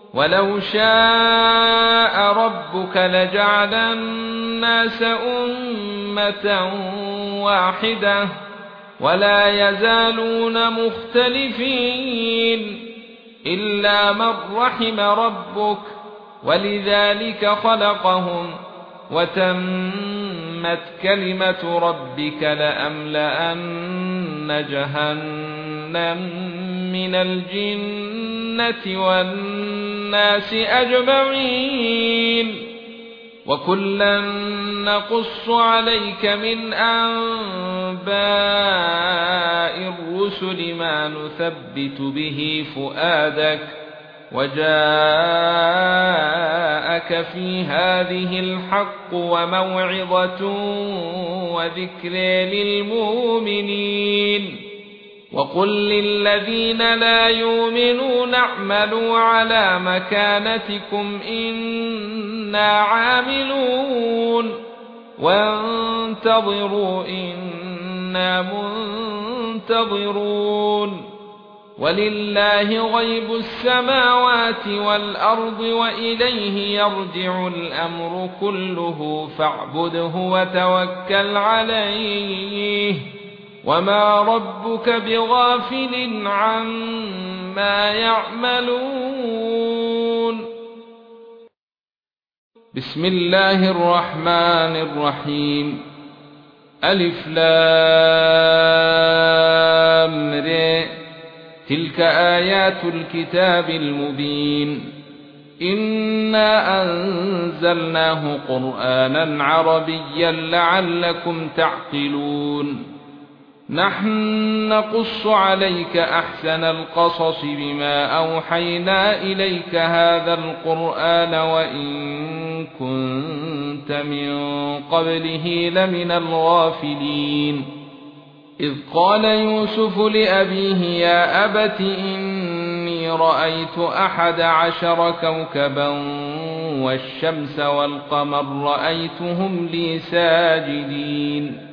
ولو شاء ربك لجعل الناس أمة واحدة ولا يزالون مختلفين إلا من رحم ربك ولذلك خلقهم وتمت كلمة ربك لأملأن جهنم من الجنة والناس أجمعين وكلا نقص عليك من أنباء الرسل ما نثبت به فؤادك وجاءك في هذه الحق وموعظة وذكر للمؤمنين وقل للذين لا يؤمنون اعملوا على مكانتكم إنا عاملون وانتظروا إنا منتظرون ولله غيب السماوات والأرض وإليه يرجع الأمر كله فاعبده وتوكل عليه وما ربك بغافل عما يعملون بسم الله الرحمن الرحيم ألف لام ر تلك آيات الكتاب المبين إنا أنزلناه قرآنا عربيا لعلكم تعقلون نحن نقص عليك أحسن القصص بما أوحينا إليك هذا القرآن وإن كنت من قبله لمن الغافلين إذ قال يوسف لأبيه يا أبت إني رأيت 11 كوكبا والشمس والقمر رأيتهم لي ساجدين